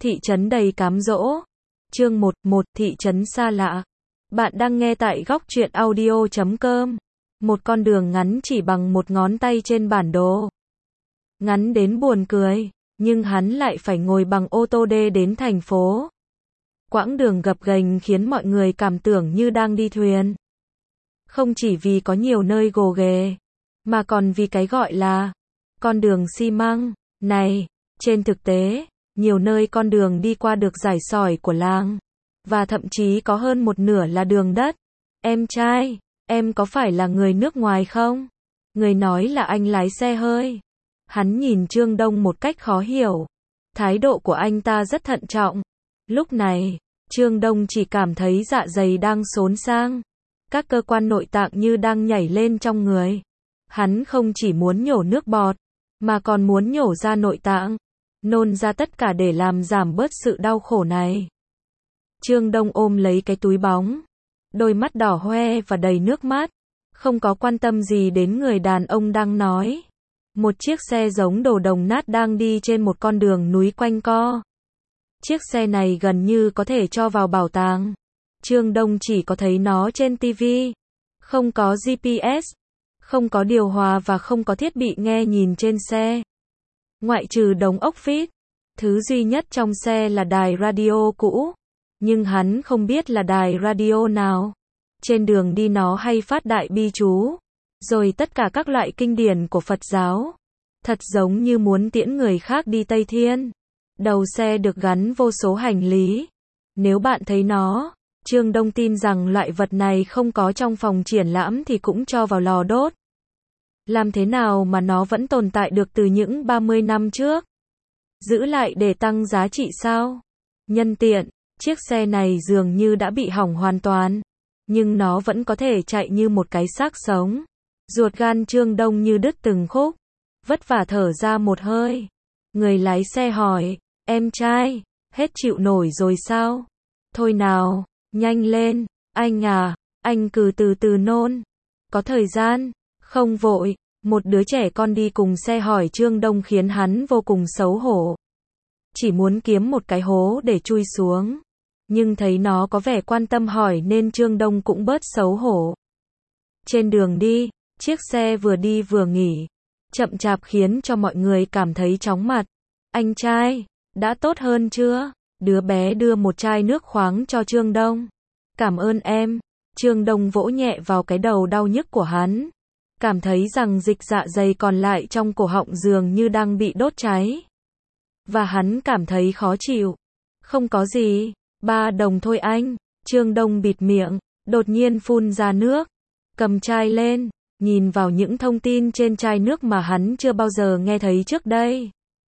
Thị trấn đầy cám dỗ. Chương 11, thị trấn xa lạ. Bạn đang nghe tại góc truyện audio.com. Một con đường ngắn chỉ bằng một ngón tay trên bản đồ. Ngắn đến buồn cười, nhưng hắn lại phải ngồi bằng ô tô đến thành phố. Quãng đường gập ghềnh khiến mọi người cảm tưởng như đang đi thuyền. Không chỉ vì có nhiều nơi gồ ghề, mà còn vì cái gọi là con đường xi măng này. Trên thực tế, nhiều nơi con đường đi qua được rải sỏi của làng, và thậm chí có hơn một nửa là đường đất. Em trai, em có phải là người nước ngoài không? Người nói là anh lái xe hơi. Hắn nhìn Trương Đông một cách khó hiểu. Thái độ của anh ta rất thận trọng. Lúc này, Trương Đông chỉ cảm thấy dạ dày đang xốn sang. Các cơ quan nội tạng như đang nhảy lên trong người. Hắn không chỉ muốn nhổ nước bọt, mà còn muốn nhổ ra nội tạng, nôn ra tất cả để làm giảm bớt sự đau khổ này. Trương Đông ôm lấy cái túi bóng, đôi mắt đỏ hoe và đầy nước mắt, không có quan tâm gì đến người đàn ông đang nói. Một chiếc xe giống đồ đồng nát đang đi trên một con đường núi quanh co. Chiếc xe này gần như có thể cho vào bảo tàng. Trương Đông chỉ có thấy nó trên TV. Không có GPS, không có điều hòa và không có thiết bị nghe nhìn trên xe. Ngoại trừ đống ốc vít, thứ duy nhất trong xe là đài radio cũ. Nhưng hắn không biết là đài radio nào. Trên đường đi nó hay phát đại bi chú, rồi tất cả các loại kinh điển của Phật giáo. Thật giống như muốn tiễn người khác đi Tây Thiên. Đầu xe được gắn vô số hành lý. Nếu bạn thấy nó, Trương Đông tin rằng loại vật này không có trong phòng triển lãm thì cũng cho vào lò đốt. Làm thế nào mà nó vẫn tồn tại được từ những 30 năm trước? Giữ lại để tăng giá trị sao? Nhân tiện, chiếc xe này dường như đã bị hỏng hoàn toàn, nhưng nó vẫn có thể chạy như một cái xác sống. Ruột gan Trương Đông như đứt từng khúc, vất vả thở ra một hơi. Người lái xe hỏi, em trai, hết chịu nổi rồi sao? Thôi nào, nhanh lên, anh à, anh cứ từ từ nôn. Có thời gian, không vội. Một đứa trẻ con đi cùng xe hỏi Trương Đông khiến hắn vô cùng xấu hổ. Chỉ muốn kiếm một cái hố để chui xuống. Nhưng thấy nó có vẻ quan tâm hỏi nên Trương Đông cũng bớt xấu hổ. Trên đường đi, chiếc xe vừa đi vừa nghỉ. Chậm chạp khiến cho mọi người cảm thấy chóng mặt. Anh trai, đã tốt hơn chưa? Đứa bé đưa một chai nước khoáng cho Trương Đông. Cảm ơn em. Trương Đông vỗ nhẹ vào cái đầu đau nhức của hắn. Cảm thấy rằng dịch dạ dày còn lại trong cổ họng dường như đang bị đốt cháy. Và hắn cảm thấy khó chịu. Không có gì, 3 đồng thôi anh. Trương Đông bịt miệng, đột nhiên phun ra nước. Cầm chai lên, nhìn vào những thông tin trên chai nước mà hắn chưa bao giờ nghe thấy trước đây.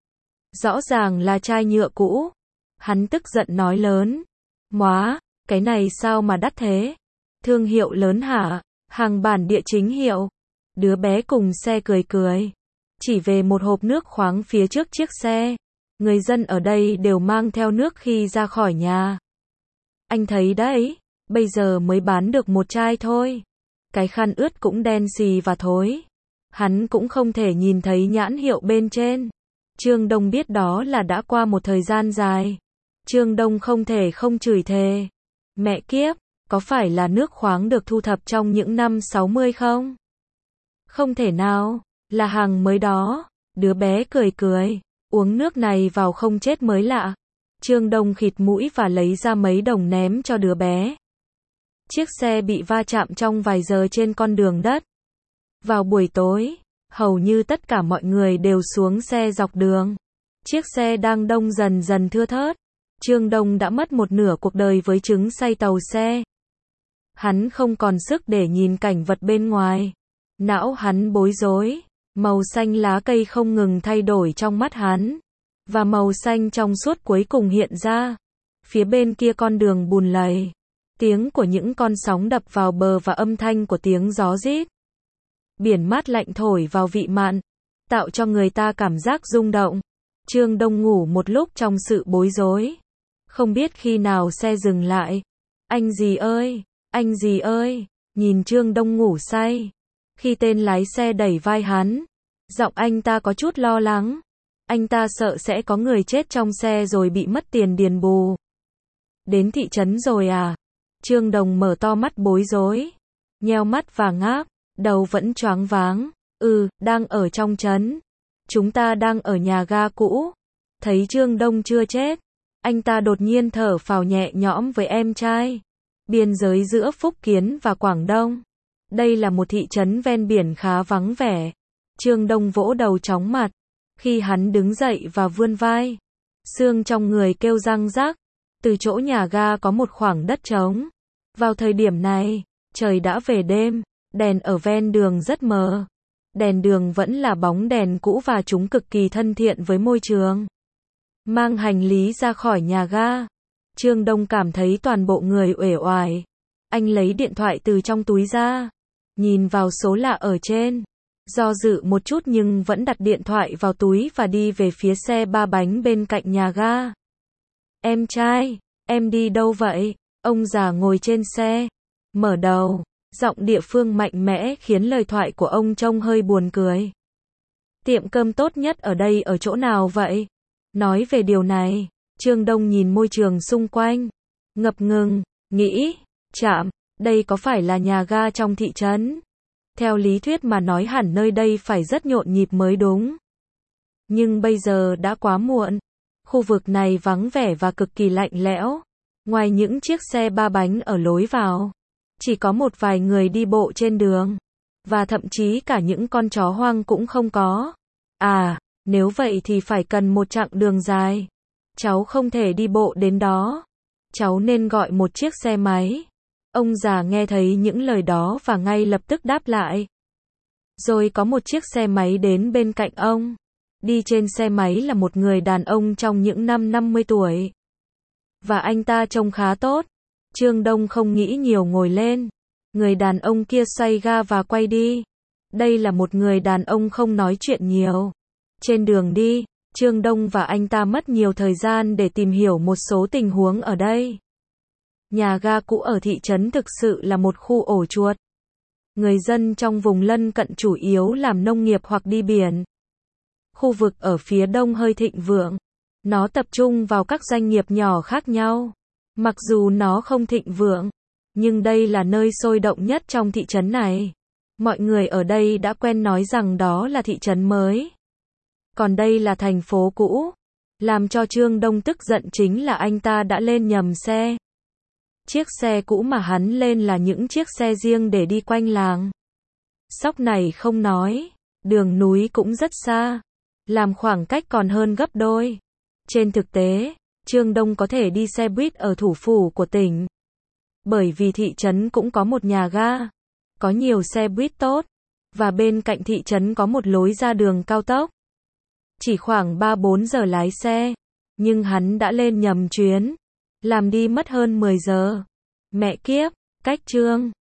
Rõ ràng là chai nhựa cũ. Hắn tức giận nói lớn. Móa, cái này sao mà đắt thế? Thương hiệu lớn hả? Hàng bản địa chính hiệu. Đứa bé cùng xe cười cười. Chỉ về một hộp nước khoáng phía trước chiếc xe. Người dân ở đây đều mang theo nước khi ra khỏi nhà. Anh thấy đấy, bây giờ mới bán được một chai thôi. Cái khăn ướt cũng đen xì và thối. Hắn cũng không thể nhìn thấy nhãn hiệu bên trên. Trương Đông biết đó là đã qua một thời gian dài. Trương Đông không thể không chửi thề. Mẹ kiếp, có phải là nước khoáng được thu thập trong những năm 60 không? Không thể nào, là hàng mới đó. Đứa bé cười cười, uống nước này vào không chết mới lạ. Trương Đông khịt mũi và lấy ra mấy đồng ném cho đứa bé. Chiếc xe bị va chạm trong vài giờ trên con đường đất. Vào buổi tối, hầu như tất cả mọi người đều xuống xe dọc đường. Chiếc xe đang đông dần dần thưa thớt. Trương Đông đã mất một nửa cuộc đời với chứng say tàu xe. Hắn không còn sức để nhìn cảnh vật bên ngoài. Não hắn bối rối, màu xanh lá cây không ngừng thay đổi trong mắt hắn, và màu xanh trong suốt cuối cùng hiện ra. Phía bên kia con đường bùn lầy, tiếng của những con sóng đập vào bờ và âm thanh của tiếng gió rít. Biển mát lạnh thổi vào vị mặn, tạo cho người ta cảm giác rung động. Trương Đông ngủ một lúc trong sự bối rối. Không biết khi nào xe dừng lại. Anh gì ơi, nhìn Trương Đông ngủ say. Khi tên lái xe đẩy vai hắn, giọng anh ta có chút lo lắng. Anh ta sợ sẽ có người chết trong xe rồi bị mất tiền đền bù. Đến thị trấn rồi à? Trương Đồng mở to mắt bối rối, nheo mắt và ngáp, đầu vẫn choáng váng. Đang ở trong trấn. Chúng ta đang ở nhà ga cũ. Thấy Trương Đông chưa chết, anh ta đột nhiên thở phào nhẹ nhõm với em trai. Biên giới giữa Phúc Kiến và Quảng Đông. Đây là một thị trấn ven biển khá vắng vẻ. Trương Đông vỗ đầu chóng mặt. Khi hắn đứng dậy và vươn vai, xương trong người kêu răng rắc. Từ chỗ nhà ga có một khoảng đất trống. Vào thời điểm này, trời đã về đêm, đèn ở ven đường rất mờ. Đèn đường vẫn là bóng đèn cũ và chúng cực kỳ thân thiện với môi trường. Mang hành lý ra khỏi nhà ga, Trương Đông cảm thấy toàn bộ người uể oải. Anh lấy điện thoại từ trong túi ra, nhìn vào số lạ ở trên. Do dự một chút nhưng vẫn đặt điện thoại vào túi và đi về phía xe ba bánh bên cạnh nhà ga. Em trai, em đi đâu vậy? Ông già ngồi trên xe, mở đầu, giọng địa phương mạnh mẽ khiến lời thoại của ông trông hơi buồn cười. Tiệm cơm tốt nhất ở đây ở chỗ nào vậy? Nói về điều này, Trương Đông nhìn môi trường xung quanh, ngập ngừng, nghĩ, chạm, đây có phải là nhà ga trong thị trấn? Theo lý thuyết mà nói hẳn nơi đây phải rất nhộn nhịp mới đúng. Nhưng bây giờ đã quá muộn. Khu vực này vắng vẻ và cực kỳ lạnh lẽo. Ngoài những chiếc xe ba bánh ở lối vào, chỉ có một vài người đi bộ trên đường. Và thậm chí cả những con chó hoang cũng không có. Nếu vậy thì phải cần một chặng đường dài. Cháu không thể đi bộ đến đó. Cháu nên gọi một chiếc xe máy. Ông già nghe thấy những lời đó và ngay lập tức đáp lại. Rồi có một chiếc xe máy đến bên cạnh ông. Đi trên xe máy là một người đàn ông trong những năm 50 tuổi. Và anh ta trông khá tốt. Trương Đông không nghĩ nhiều ngồi lên. Người đàn ông kia xoay ga và quay đi. Đây là một người đàn ông không nói chuyện nhiều. Trên đường đi, Trương Đông và anh ta mất nhiều thời gian để tìm hiểu một số tình huống ở đây. Nhà ga cũ ở thị trấn thực sự là một khu ổ chuột. Người dân trong vùng lân cận chủ yếu làm nông nghiệp hoặc đi biển. Khu vực ở phía đông hơi thịnh vượng. Nó tập trung vào các doanh nghiệp nhỏ khác nhau. Mặc dù nó không thịnh vượng, nhưng đây là nơi sôi động nhất trong thị trấn này. Mọi người ở đây đã quen nói rằng đó là thị trấn mới. Còn đây là thành phố cũ. Làm cho Trương Đông tức giận chính là anh ta đã lên nhầm xe. Chiếc xe cũ mà hắn lên là những chiếc xe riêng để đi quanh làng. Sóc này không nói, đường núi cũng rất xa, làm khoảng cách còn hơn gấp đôi. Trên thực tế, Trương Đông có thể đi xe buýt ở thủ phủ của tỉnh. Bởi vì thị trấn cũng có một nhà ga, có nhiều xe buýt tốt, và bên cạnh thị trấn có một lối ra đường cao tốc. Chỉ khoảng 3-4 giờ lái xe, nhưng hắn đã lên nhầm chuyến, làm đi mất hơn 10 giờ. Mẹ kiếp, cách Trương